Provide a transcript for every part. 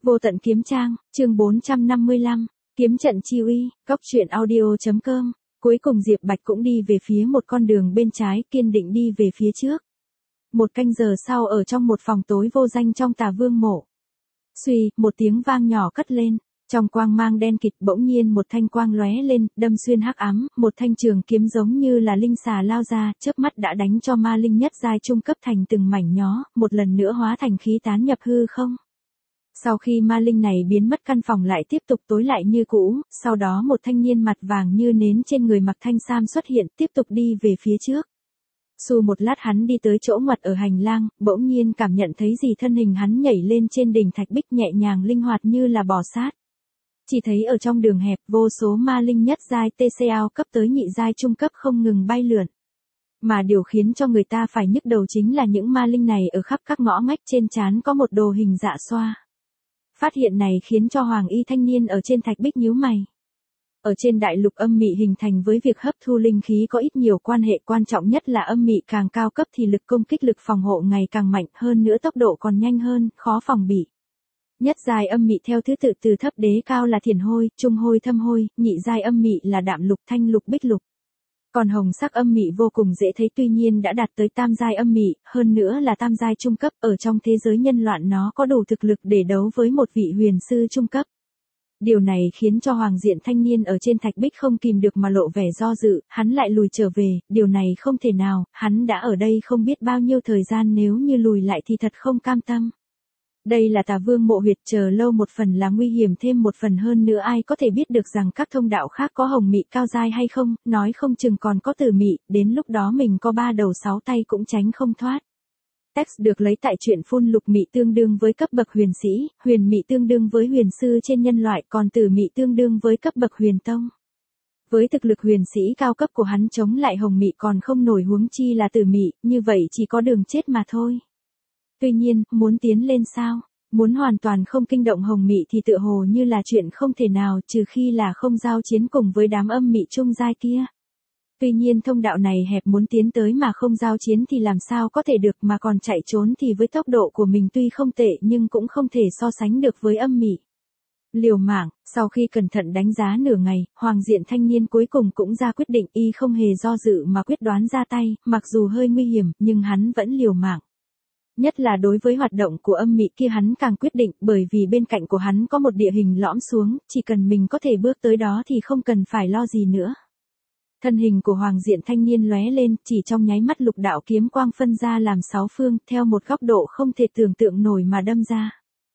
Vô tận kiếm trang, chương 455, kiếm trận chi uy, góc truyện audio.com. Cuối cùng Diệp Bạch cũng đi về phía một con đường bên trái, kiên định đi về phía trước. Một canh giờ sau ở trong một phòng tối vô danh trong Tà Vương mộ. Suy, một tiếng vang nhỏ cất lên, trong quang mang đen kịt bỗng nhiên một thanh quang lóe lên, đâm xuyên hắc ám, một thanh trường kiếm giống như là linh xà lao ra, chớp mắt đã đánh cho ma linh nhất giai trung cấp thành từng mảnh nhó, một lần nữa hóa thành khí tán nhập hư không. Sau khi ma linh này biến mất, căn phòng lại tiếp tục tối lại như cũ, sau đó một thanh niên mặt vàng như nến trên người mặc thanh sam xuất hiện, tiếp tục đi về phía trước. Xu một lát hắn đi tới chỗ ngoặt ở hành lang, bỗng nhiên cảm nhận thấy gì thân hình hắn nhảy lên trên đỉnh thạch bích nhẹ nhàng linh hoạt như là bò sát. Chỉ thấy ở trong đường hẹp vô số ma linh nhất giai TCAO cấp tới nhị giai trung cấp không ngừng bay lượn. Mà điều khiến cho người ta phải nhức đầu chính là những ma linh này ở khắp các ngõ ngách trên trán có một đồ hình dạ xoa. Phát hiện này khiến cho hoàng y thanh niên ở trên thạch bích nhíu mày. Ở trên đại lục âm mị hình thành với việc hấp thu linh khí có ít nhiều quan hệ, quan trọng nhất là âm mị càng cao cấp thì lực công kích lực phòng hộ ngày càng mạnh hơn nữa, tốc độ còn nhanh hơn, khó phòng bị. Nhất giai âm mị theo thứ tự từ thấp đế cao là thiền hôi, trung hôi, thâm hôi, nhị giai âm mị là đạm lục, thanh lục, bích lục. Còn hồng sắc âm mị vô cùng dễ thấy, tuy nhiên đã đạt tới tam giai âm mị, hơn nữa là tam giai trung cấp, ở trong thế giới nhân loạn nó có đủ thực lực để đấu với một vị huyền sư trung cấp. Điều này khiến cho hoàng diện thanh niên ở trên thạch bích không kìm được mà lộ vẻ do dự, hắn lại lùi trở về, điều này không thể nào, hắn đã ở đây không biết bao nhiêu thời gian, nếu như lùi lại thì thật không cam tâm. Đây là Tà Vương mộ huyệt, chờ lâu một phần là nguy hiểm, thêm một phần hơn nữa ai có thể biết được rằng các thông đạo khác có hồng mị cao giai hay không, nói không chừng còn có tử mị, đến lúc đó mình có 3 đầu 6 tay cũng tránh không thoát. Text được lấy tại truyện phun lục mị tương đương với cấp bậc huyền sĩ, huyền mị tương đương với huyền sư trên nhân loại, còn tử mị tương đương với cấp bậc huyền tông. Với thực lực huyền sĩ cao cấp của hắn chống lại hồng mị còn không nổi, huống chi là tử mị, như vậy chỉ có đường chết mà thôi. Tuy nhiên, muốn tiến lên sao? Muốn hoàn toàn không kinh động hồng mị thì tựa hồ như là chuyện không thể nào, trừ khi là không giao chiến cùng với đám âm mị trung giai kia. Tuy nhiên thông đạo này hẹp, muốn tiến tới mà không giao chiến thì làm sao có thể được, mà còn chạy trốn thì với tốc độ của mình tuy không tệ nhưng cũng không thể so sánh được với âm mị. Liều mạng, sau khi cẩn thận đánh giá nửa ngày, hoàng diện thanh niên cuối cùng cũng ra quyết định, y không hề do dự mà quyết đoán ra tay, mặc dù hơi nguy hiểm nhưng hắn vẫn liều mạng. Nhất là đối với hoạt động của âm mị kia hắn càng quyết định, bởi vì bên cạnh của hắn có một địa hình lõm xuống, chỉ cần mình có thể bước tới đó thì không cần phải lo gì nữa. Thân hình của hoàng diện thanh niên lóe lên, chỉ trong nháy mắt lục đạo kiếm quang phân ra làm 6 phương, theo một góc độ không thể tưởng tượng nổi mà đâm ra.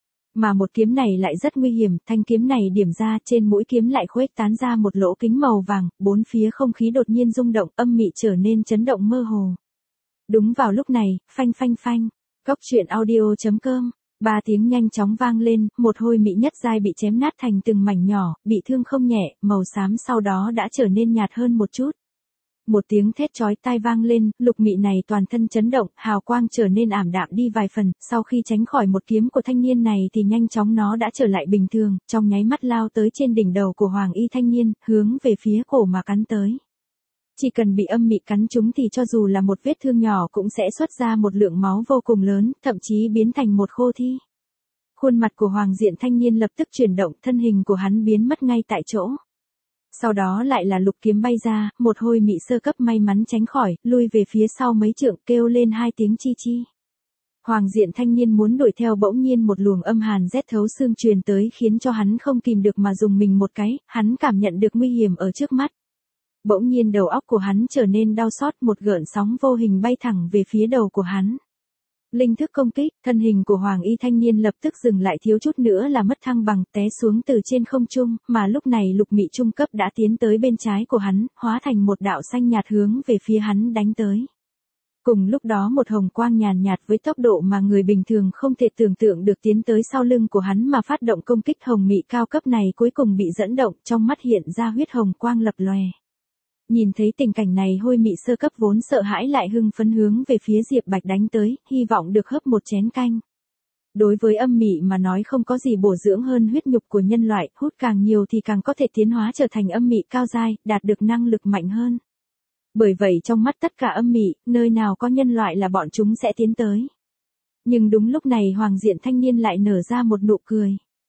Mà một kiếm này lại rất nguy hiểm, thanh kiếm này điểm ra, trên mũi kiếm lại khuếch tán ra một lỗ kính màu vàng, bốn phía không khí đột nhiên rung động, âm mị trở nên chấn động mơ hồ. Đúng vào lúc này, phanh phanh phanh, góc truyện audio.com. 3 tiếng nhanh chóng vang lên, một hôi mị nhất giai bị chém nát thành từng mảnh nhỏ, bị thương không nhẹ, màu xám sau đó đã trở nên nhạt hơn một chút. Một tiếng thét chói tai vang lên, lục mị này toàn thân chấn động, hào quang trở nên ảm đạm đi vài phần, sau khi tránh khỏi một kiếm của thanh niên này thì nhanh chóng nó đã trở lại bình thường, trong nháy mắt lao tới trên đỉnh đầu của hoàng y thanh niên, hướng về phía cổ mà cắn tới. Chỉ cần bị âm mị cắn trúng thì cho dù là một vết thương nhỏ cũng sẽ xuất ra một lượng máu vô cùng lớn, thậm chí biến thành một khô thi. Khuôn mặt của hoàng diện thanh niên lập tức chuyển động, thân hình của hắn biến mất ngay tại chỗ. Sau đó lại là lục kiếm bay ra, một hôi mị sơ cấp may mắn tránh khỏi, lui về phía sau mấy trượng, kêu lên 2 tiếng chi chi. Hoàng diện thanh niên muốn đuổi theo, bỗng nhiên một luồng âm hàn rét thấu xương truyền tới khiến cho hắn không kìm được mà dùng mình một cái, hắn cảm nhận được nguy hiểm ở trước mắt. Bỗng nhiên đầu óc của hắn trở nên đau xót, một gợn sóng vô hình bay thẳng về phía đầu của hắn. Linh thức công kích, thân hình của hoàng y thanh niên lập tức dừng lại, thiếu chút nữa là mất thăng bằng, té xuống từ trên không trung, mà lúc này lục mị trung cấp đã tiến tới bên trái của hắn, hóa thành một đạo xanh nhạt hướng về phía hắn đánh tới. Cùng lúc đó một hồng quang nhàn nhạt với tốc độ mà người bình thường không thể tưởng tượng được tiến tới sau lưng của hắn mà phát động công kích. Hồng mị cao cấp này cuối cùng bị dẫn động, trong mắt hiện ra huyết hồng quang lập lòe. Nhìn thấy tình cảnh này, hôi mị sơ cấp vốn sợ hãi lại hưng phấn hướng về phía Diệp Bạch đánh tới, hy vọng được hấp một chén canh. Đối với âm mị mà nói không có gì bổ dưỡng hơn huyết nhục của nhân loại, hút càng nhiều thì càng có thể tiến hóa trở thành âm mị cao giai, đạt được năng lực mạnh hơn. Bởi vậy trong mắt tất cả âm mị, nơi nào có nhân loại là bọn chúng sẽ tiến tới. Nhưng đúng lúc này hoàng diện thanh niên lại nở ra một nụ cười.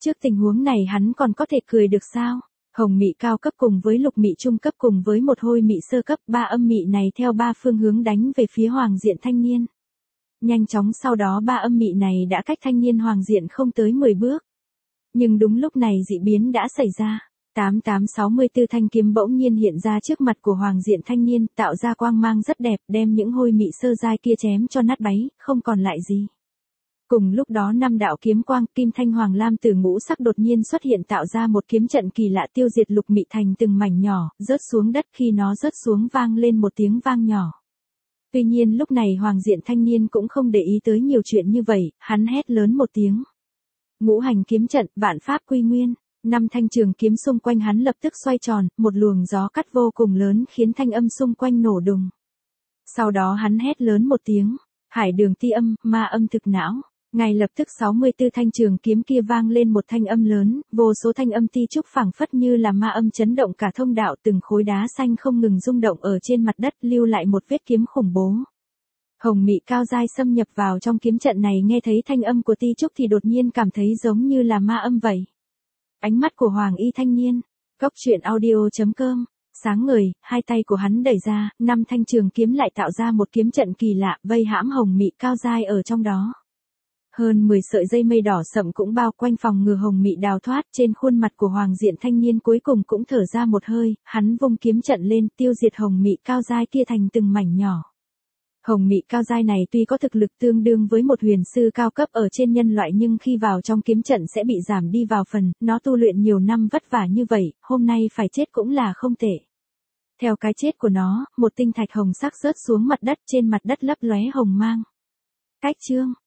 Trước tình huống này hắn còn có thể cười được sao? Hồng mị cao cấp cùng với lục mị trung cấp cùng với một hôi mị sơ cấp, 3 âm mị này theo 3 phương hướng đánh về phía Hoàng Diện Thanh Niên. Nhanh chóng sau đó 3 âm mị này đã cách Thanh Niên Hoàng Diện không tới 10 bước. Nhưng đúng lúc này dị biến đã xảy ra. 8864 thanh kiếm bỗng nhiên hiện ra trước mặt của Hoàng Diện Thanh Niên, tạo ra quang mang rất đẹp, đem những hôi mị sơ giai kia chém cho nát bấy, không còn lại gì. Cùng lúc đó 5 đạo kiếm quang kim thanh hoàng lam từ ngũ sắc đột nhiên xuất hiện, tạo ra một kiếm trận kỳ lạ tiêu diệt lục mị thành từng mảnh nhỏ, rớt xuống đất, khi nó rớt xuống vang lên một tiếng vang nhỏ. Tuy nhiên lúc này Hoàng Diện Thanh Niên cũng không để ý tới nhiều chuyện như vậy, hắn hét lớn một tiếng. Ngũ hành kiếm trận, vạn pháp quy nguyên. 5 thanh trường kiếm xung quanh hắn lập tức xoay tròn, một luồng gió cắt vô cùng lớn khiến thanh âm xung quanh nổ đùng. Sau đó hắn hét lớn một tiếng, hải đường ti âm, ma âm thực não. Ngay lập tức 64 thanh trường kiếm kia vang lên một thanh âm lớn, vô số thanh âm ti trúc phảng phất như là ma âm chấn động cả thông đạo, từng khối đá xanh không ngừng rung động ở trên mặt đất, lưu lại một vết kiếm khủng bố. Hồng mị cao giai xâm nhập vào trong kiếm trận này, nghe thấy thanh âm của ti trúc thì đột nhiên cảm thấy giống như là ma âm vậy. Ánh mắt của Hoàng Y Thanh Niên, góc truyện audio.com, sáng ngời, hai tay của hắn đẩy ra, 5 thanh trường kiếm lại tạo ra một kiếm trận kỳ lạ, vây hãm hồng mị cao giai ở trong đó. Hơn 10 sợi dây mây đỏ sậm cũng bao quanh phòng ngừa hồng mị đào thoát, trên khuôn mặt của Hoàng Diện Thanh Niên cuối cùng cũng thở ra một hơi, hắn vung kiếm trận lên, tiêu diệt hồng mị cao giai kia thành từng mảnh nhỏ. Hồng mị cao giai này tuy có thực lực tương đương với một huyền sư cao cấp ở trên nhân loại, nhưng khi vào trong kiếm trận sẽ bị giảm đi vào phần, nó tu luyện nhiều năm vất vả như vậy, hôm nay phải chết cũng là không tệ. Theo cái chết của nó, một tinh thạch hồng sắc rớt xuống mặt đất, trên mặt đất lấp lóe hồng mang. Cách chương